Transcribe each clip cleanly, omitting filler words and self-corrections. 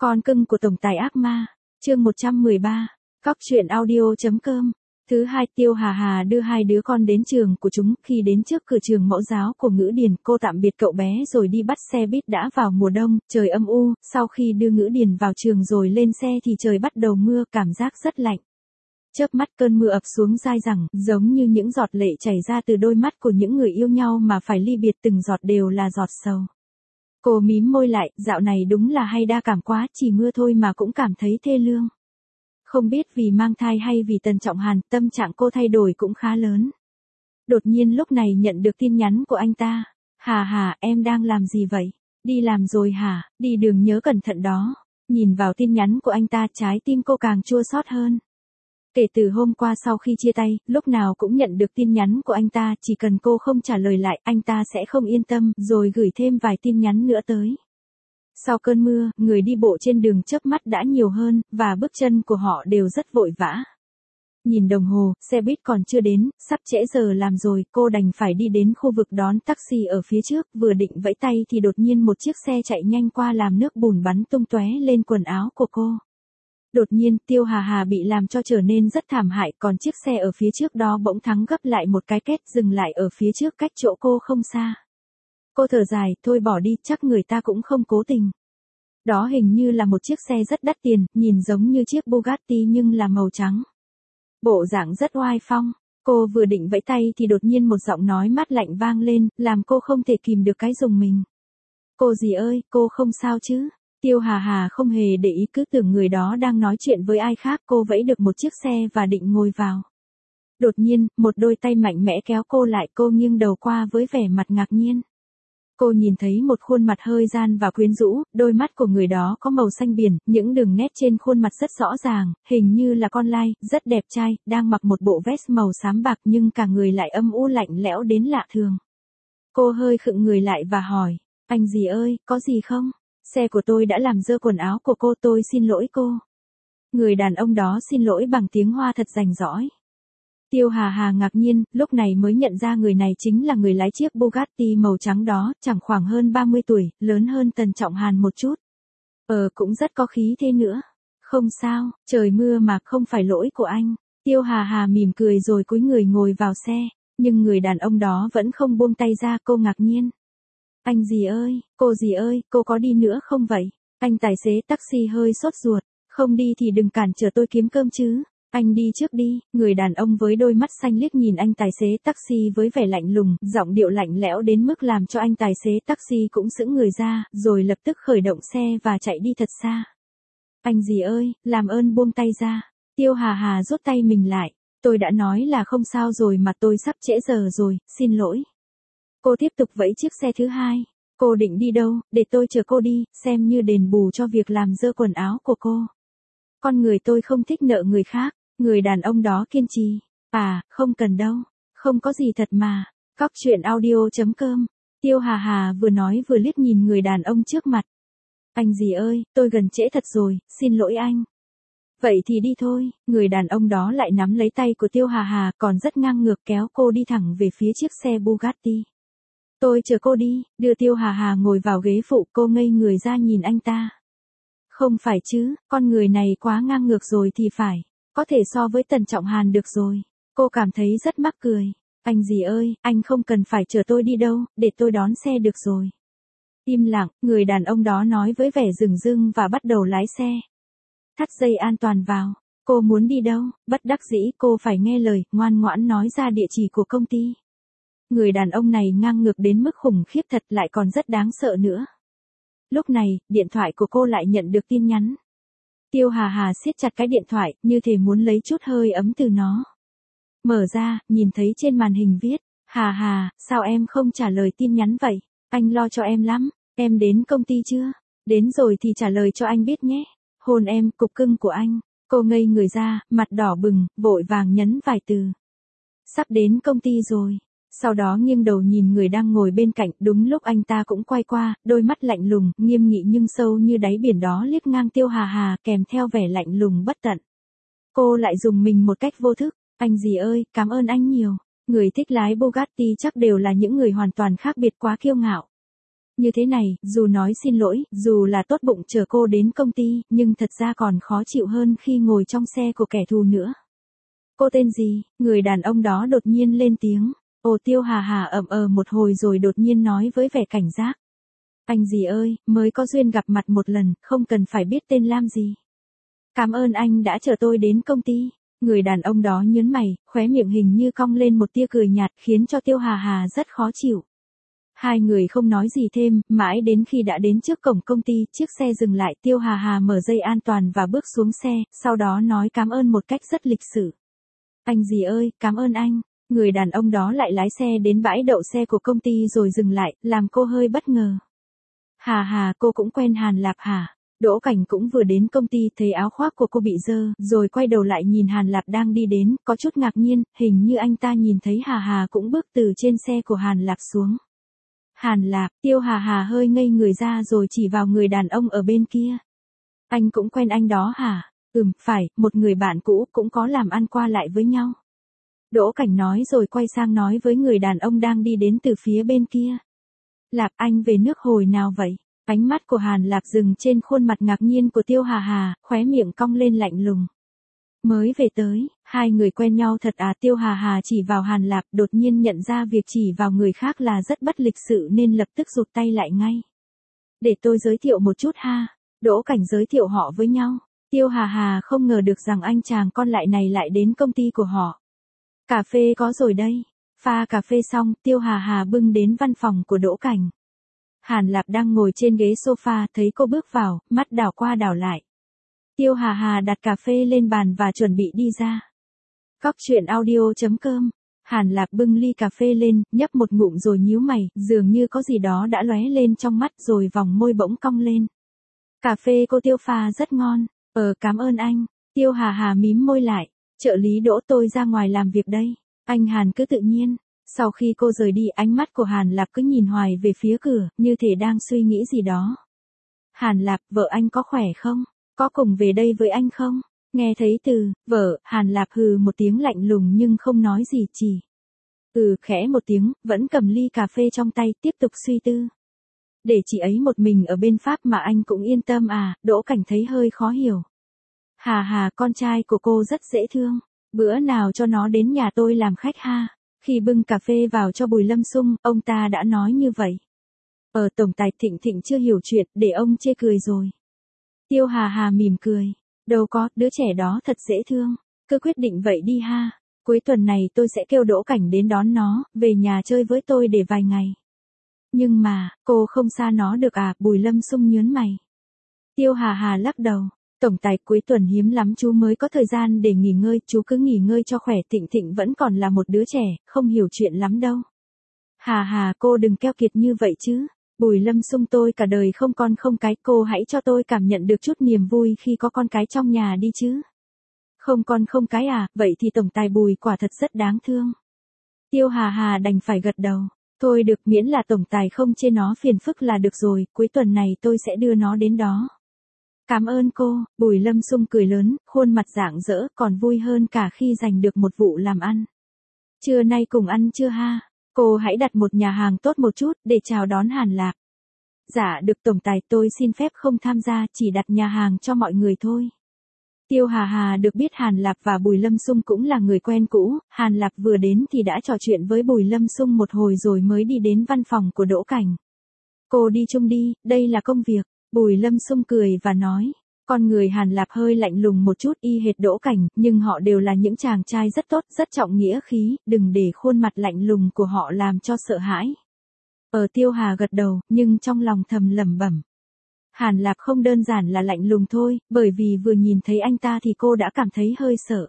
Con cưng của tổng tài ác ma, chương 113, Cóc truyện audio.com. Thứ hai, Tiêu Hà Hà đưa hai đứa con đến trường của chúng. Khi đến trước cửa trường mẫu giáo của Ngữ Điền, cô tạm biệt cậu bé rồi đi bắt xe buýt. Đã vào mùa đông, trời âm u, sau khi đưa Ngữ Điền vào trường rồi lên xe thì trời bắt đầu mưa, cảm giác rất lạnh. Chớp mắt cơn mưa ập xuống dai dẳng, giống như những giọt lệ chảy ra từ đôi mắt của những người yêu nhau mà phải ly biệt, từng giọt đều là giọt sầu. Cô mím môi lại, dạo này đúng là hay đa cảm quá, chỉ mưa thôi mà cũng cảm thấy thê lương. Không biết vì mang thai hay vì Tần Trọng Hàn, tâm trạng cô thay đổi cũng khá lớn. Đột nhiên lúc này nhận được tin nhắn của anh ta. Hà Hà, em đang làm gì vậy? Đi làm rồi hả? Đi đường nhớ cẩn thận đó. Nhìn vào tin nhắn của anh ta, trái tim cô càng chua xót hơn. Kể từ hôm qua sau khi chia tay, lúc nào cũng nhận được tin nhắn của anh ta, chỉ cần cô không trả lời lại, anh ta sẽ không yên tâm, rồi gửi thêm vài tin nhắn nữa tới. Sau cơn mưa, người đi bộ trên đường chớp mắt đã nhiều hơn, và bước chân của họ đều rất vội vã. Nhìn đồng hồ, xe buýt còn chưa đến, sắp trễ giờ làm rồi, cô đành phải đi đến khu vực đón taxi ở phía trước, vừa định vẫy tay thì đột nhiên một chiếc xe chạy nhanh qua làm nước bùn bắn tung tóe lên quần áo của cô. Đột nhiên, Tiêu Hà Hà bị làm cho trở nên rất thảm hại, còn chiếc xe ở phía trước đó bỗng thắng gấp lại một cái két, dừng lại ở phía trước cách chỗ cô không xa. Cô thở dài, thôi bỏ đi, chắc người ta cũng không cố tình. Đó hình như là một chiếc xe rất đắt tiền, nhìn giống như chiếc Bugatti nhưng là màu trắng. Bộ dạng rất oai phong. Cô vừa định vẫy tay thì đột nhiên một giọng nói mát lạnh vang lên, làm cô không thể kìm được cái rùng mình. Cô dì ơi, cô không sao chứ? Tiêu Hà Hà không hề để ý, cứ tưởng người đó đang nói chuyện với ai khác. Cô vẫy được một chiếc xe và định ngồi vào. Đột nhiên, một đôi tay mạnh mẽ kéo cô lại, cô nghiêng đầu qua với vẻ mặt ngạc nhiên. Cô nhìn thấy một khuôn mặt hơi gian và quyến rũ, đôi mắt của người đó có màu xanh biển, những đường nét trên khuôn mặt rất rõ ràng, hình như là con lai, rất đẹp trai, đang mặc một bộ vest màu xám bạc nhưng cả người lại âm u lạnh lẽo đến lạ thường. Cô hơi khựng người lại và hỏi, anh dì ơi, có gì không? Xe của tôi đã làm dơ quần áo của cô, tôi xin lỗi cô. Người đàn ông đó xin lỗi bằng tiếng Hoa thật rành rõi. Tiêu Hà Hà ngạc nhiên, lúc này mới nhận ra người này chính là người lái chiếc Bugatti màu trắng đó, chẳng khoảng hơn 30 tuổi, lớn hơn Tần Trọng Hàn một chút. Cũng rất có khí thế nữa. Không sao, trời mưa mà, không phải lỗi của anh. Tiêu Hà Hà mỉm cười rồi cúi người ngồi vào xe, nhưng người đàn ông đó vẫn không buông tay ra, cô ngạc nhiên. Anh dì ơi, cô dì ơi, cô có đi nữa không vậy? Anh tài xế taxi hơi sốt ruột, không đi thì đừng cản trở tôi kiếm cơm chứ. Anh đi trước đi. Người đàn ông với đôi mắt xanh liếc nhìn anh tài xế taxi với vẻ lạnh lùng, giọng điệu lạnh lẽo đến mức làm cho anh tài xế taxi cũng sững người ra, rồi lập tức khởi động xe và chạy đi thật xa. Anh dì ơi, làm ơn buông tay ra. Tiêu Hà Hà rút tay mình lại. Tôi đã nói là không sao rồi mà, tôi sắp trễ giờ rồi, xin lỗi. Cô tiếp tục vẫy chiếc xe thứ hai. Cô định đi đâu, để tôi chở cô đi, xem như đền bù cho việc làm dơ quần áo của cô. Con người tôi không thích nợ người khác. Người đàn ông đó kiên trì. Không cần đâu. Không có gì thật mà. Cóc truyện audio.com. Tiêu Hà Hà vừa nói vừa liếc nhìn người đàn ông trước mặt. Anh dì ơi, tôi gần trễ thật rồi, xin lỗi anh. Vậy thì đi thôi. Người đàn ông đó lại nắm lấy tay của Tiêu Hà Hà, còn rất ngang ngược kéo cô đi thẳng về phía chiếc xe Bugatti. Tôi chờ cô đi. Đưa Tiêu Hà Hà ngồi vào ghế phụ, cô ngây người ra nhìn anh ta. Không phải chứ, con người này quá ngang ngược rồi thì phải. Có thể so với Tần Trọng Hàn được rồi. Cô cảm thấy rất mắc cười. Anh dì ơi, anh không cần phải chở tôi đi đâu, để tôi đón xe được rồi. Im lặng, người đàn ông đó nói với vẻ dửng dưng và bắt đầu lái xe. Thắt dây an toàn vào. Cô muốn đi đâu? Bất đắc dĩ cô phải nghe lời, ngoan ngoãn nói ra địa chỉ của công ty. Người đàn ông này ngang ngược đến mức khủng khiếp thật, lại còn rất đáng sợ nữa. Lúc này, điện thoại của cô lại nhận được tin nhắn. Tiêu Hà Hà siết chặt cái điện thoại, như thể muốn lấy chút hơi ấm từ nó. Mở ra, nhìn thấy trên màn hình viết, Hà Hà, sao em không trả lời tin nhắn vậy? Anh lo cho em lắm. Em đến công ty chưa? Đến rồi thì trả lời cho anh biết nhé. Hôn em, cục cưng của anh. Cô ngây người ra, mặt đỏ bừng, vội vàng nhấn vài từ. Sắp đến công ty rồi. Sau đó nghiêng đầu nhìn người đang ngồi bên cạnh, đúng lúc anh ta cũng quay qua, đôi mắt lạnh lùng, nghiêm nghị nhưng sâu như đáy biển đó liếc ngang Tiêu Hà Hà, kèm theo vẻ lạnh lùng bất tận. Cô lại dùng mình một cách vô thức. Anh dì ơi, cảm ơn anh nhiều. Người thích lái Bugatti chắc đều là những người hoàn toàn khác biệt, quá kiêu ngạo. Như thế này, dù nói xin lỗi, dù là tốt bụng chờ cô đến công ty, nhưng thật ra còn khó chịu hơn khi ngồi trong xe của kẻ thù nữa. Cô tên gì? Người đàn ông đó đột nhiên lên tiếng. Ồ, Tiêu Hà Hà một hồi rồi đột nhiên nói với vẻ cảnh giác. Anh gì ơi, mới có duyên gặp mặt một lần, không cần phải biết tên làm gì. Cảm ơn anh đã chở tôi đến công ty. Người đàn ông đó nhớn mày, khóe miệng hình như cong lên một tia cười nhạt khiến cho Tiêu Hà Hà rất khó chịu. Hai người không nói gì thêm, mãi đến khi đã đến trước cổng công ty, chiếc xe dừng lại, Tiêu Hà Hà mở dây an toàn và bước xuống xe, sau đó nói cảm ơn một cách rất lịch sự. Anh gì ơi, cảm ơn anh. Người đàn ông đó lại lái xe đến bãi đậu xe của công ty rồi dừng lại, làm cô hơi bất ngờ. Hà Hà, cô cũng quen Hàn Lạp hả? Đỗ Cảnh cũng vừa đến công ty thấy áo khoác của cô bị dơ, rồi quay đầu lại nhìn Hàn Lạp đang đi đến, có chút ngạc nhiên, hình như anh ta nhìn thấy Hà Hà cũng bước từ trên xe của Hàn Lạp xuống. Hàn Lạp, Tiêu Hà Hà hơi ngây người ra rồi chỉ vào người đàn ông ở bên kia. Anh cũng quen anh đó hả? Phải, một người bạn cũ cũng có làm ăn qua lại với nhau. Đỗ Cảnh nói rồi quay sang nói với người đàn ông đang đi đến từ phía bên kia. Lạp, anh về nước hồi nào vậy? Ánh mắt của Hàn Lạp dừng trên khuôn mặt ngạc nhiên của Tiêu Hà Hà, khóe miệng cong lên lạnh lùng. Mới về tới, hai người quen nhau thật à? Tiêu Hà Hà chỉ vào Hàn Lạp, đột nhiên nhận ra việc chỉ vào người khác là rất bất lịch sự nên lập tức rụt tay lại ngay. Để tôi giới thiệu một chút ha. Đỗ Cảnh giới thiệu họ với nhau. Tiêu Hà Hà không ngờ được rằng anh chàng con lại này lại đến công ty của họ. Cà phê có rồi đây. Pha cà phê xong, Tiêu Hà Hà bưng đến văn phòng của Đỗ Cảnh. Hàn Lạp đang ngồi trên ghế sofa, thấy cô bước vào, mắt đảo qua đảo lại. Tiêu Hà Hà đặt cà phê lên bàn và chuẩn bị đi ra. Cóc truyện audio.com. Hàn Lạp bưng ly cà phê lên, nhấp một ngụm rồi nhíu mày, dường như có gì đó đã lóe lên trong mắt rồi vòng môi bỗng cong lên. Cà phê cô Tiêu pha rất ngon. Cảm ơn anh. Tiêu Hà Hà mím môi lại. Trợ lý Đỗ, tôi ra ngoài làm việc đây. Anh Hàn cứ tự nhiên. Sau khi cô rời đi, ánh mắt của Hàn Lạp cứ nhìn hoài về phía cửa, như thể đang suy nghĩ gì đó. Hàn Lạp, vợ anh có khỏe không? Có cùng về đây với anh không? Nghe thấy từ vợ, Hàn Lạp hừ một tiếng lạnh lùng nhưng không nói gì, chỉ khẽ một tiếng, vẫn cầm ly cà phê trong tay, tiếp tục suy tư. Để chị ấy một mình ở bên Pháp mà anh cũng yên tâm à? Đỗ Cảnh thấy hơi khó hiểu. Hà Hà, con trai của cô rất dễ thương. Bữa nào cho nó đến nhà tôi làm khách ha. Khi bưng cà phê vào cho Bùi Lâm Xung, ông ta đã nói như vậy. Tổng tài Thịnh Thịnh chưa hiểu chuyện, để ông chê cười rồi. Tiêu Hà Hà mỉm cười. Đâu có, đứa trẻ đó thật dễ thương. Cứ quyết định vậy đi ha. Cuối tuần này tôi sẽ kêu Đỗ Cảnh đến đón nó, về nhà chơi với tôi để vài ngày. Nhưng mà, cô không xa nó được à? Bùi Lâm Xung nhớn mày. Tiêu Hà Hà lắc đầu. Tổng tài, cuối tuần hiếm lắm chú mới có thời gian để nghỉ ngơi, chú cứ nghỉ ngơi cho khỏe, Thịnh Thịnh vẫn còn là một đứa trẻ, không hiểu chuyện lắm đâu. Hà Hà, cô đừng keo kiệt như vậy chứ. Bùi Lâm Xung, tôi cả đời không con không cái, cô hãy cho tôi cảm nhận được chút niềm vui khi có con cái trong nhà đi chứ. Không con không cái à? Vậy thì tổng tài Bùi quả thật rất đáng thương. Tiêu Hà Hà đành phải gật đầu. Thôi được, miễn là tổng tài không chê nó phiền phức là được rồi, cuối tuần này tôi sẽ đưa nó đến đó. Cảm ơn cô. Bùi Lâm Xung cười lớn, khuôn mặt rạng rỡ, còn vui hơn cả khi giành được một vụ làm ăn. Trưa nay cùng ăn chưa ha? Cô hãy đặt một nhà hàng tốt một chút, để chào đón Hàn Lạp. Dạ được tổng tài, tôi xin phép không tham gia, chỉ đặt nhà hàng cho mọi người thôi. Tiêu Hà Hà được biết Hàn Lạp và Bùi Lâm Xung cũng là người quen cũ, Hàn Lạp vừa đến thì đã trò chuyện với Bùi Lâm Xung một hồi rồi mới đi đến văn phòng của Đỗ Cảnh. Cô đi chung đi, đây là công việc. Bùi Lâm Xung cười và nói. Con người Hàn Lạp hơi lạnh lùng một chút, y hệt Đỗ Cảnh, nhưng họ đều là những chàng trai rất tốt, rất trọng nghĩa khí, đừng để khuôn mặt lạnh lùng của họ làm cho sợ hãi. Tiêu Hà gật đầu, nhưng trong lòng thầm lẩm bẩm. Hàn Lạp không đơn giản là lạnh lùng thôi, bởi vì vừa nhìn thấy anh ta thì cô đã cảm thấy hơi sợ.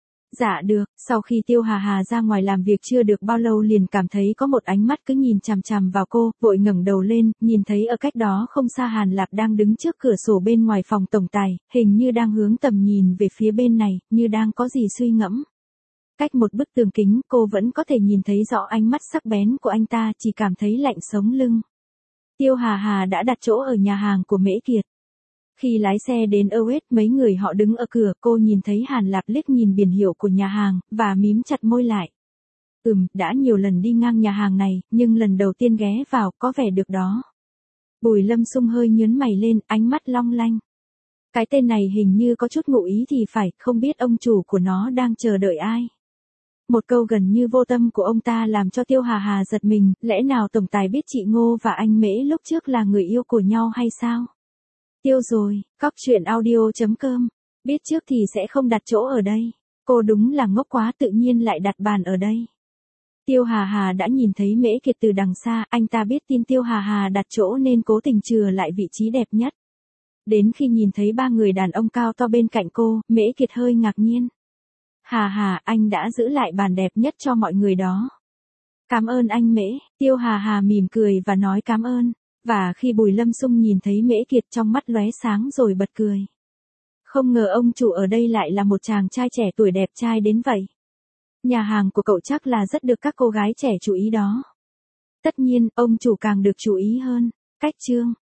Dạ được, sau khi Tiêu Hà Hà ra ngoài làm việc chưa được bao lâu liền cảm thấy có một ánh mắt cứ nhìn chằm chằm vào cô, vội ngẩng đầu lên, nhìn thấy ở cách đó không xa Hàn Lạp đang đứng trước cửa sổ bên ngoài phòng tổng tài, hình như đang hướng tầm nhìn về phía bên này, như đang có gì suy ngẫm. Cách một bức tường kính, cô vẫn có thể nhìn thấy rõ ánh mắt sắc bén của anh ta, chỉ cảm thấy lạnh sống lưng. Tiêu Hà Hà đã đặt chỗ ở nhà hàng của Mễ Kiệt. Khi lái xe đến Ewet, mấy người họ đứng ở cửa, cô nhìn thấy Hàn Lạp liếc nhìn biển hiệu của nhà hàng, và mím chặt môi lại. Đã nhiều lần đi ngang nhà hàng này, nhưng lần đầu tiên ghé vào, có vẻ được đó. Bùi Lâm Sung hơi nhướng mày lên, ánh mắt long lanh. Cái tên này hình như có chút ngụ ý thì phải, không biết ông chủ của nó đang chờ đợi ai. Một câu gần như vô tâm của ông ta làm cho Tiêu Hà Hà giật mình, lẽ nào tổng tài biết chị Ngô và anh Mễ lúc trước là người yêu của nhau hay sao? Tiêu rồi, cóc truyện audio.com, biết trước thì sẽ không đặt chỗ ở đây. Cô đúng là ngốc quá, tự nhiên lại đặt bàn ở đây. Tiêu Hà Hà đã nhìn thấy Mễ Kiệt từ đằng xa, anh ta biết tin Tiêu Hà Hà đặt chỗ nên cố tình chừa lại vị trí đẹp nhất. Đến khi nhìn thấy ba người đàn ông cao to bên cạnh cô, Mễ Kiệt hơi ngạc nhiên. Hà Hà, anh đã giữ lại bàn đẹp nhất cho mọi người đó. Cảm ơn anh Mễ. Tiêu Hà Hà mỉm cười và nói cảm ơn. Và khi Bùi Lâm Sung nhìn thấy Mễ Kiệt, trong mắt lóe sáng rồi bật cười. Không ngờ ông chủ ở đây lại là một chàng trai trẻ tuổi đẹp trai đến vậy. Nhà hàng của cậu chắc là rất được các cô gái trẻ chú ý đó. Tất nhiên, ông chủ càng được chú ý hơn. Cách chương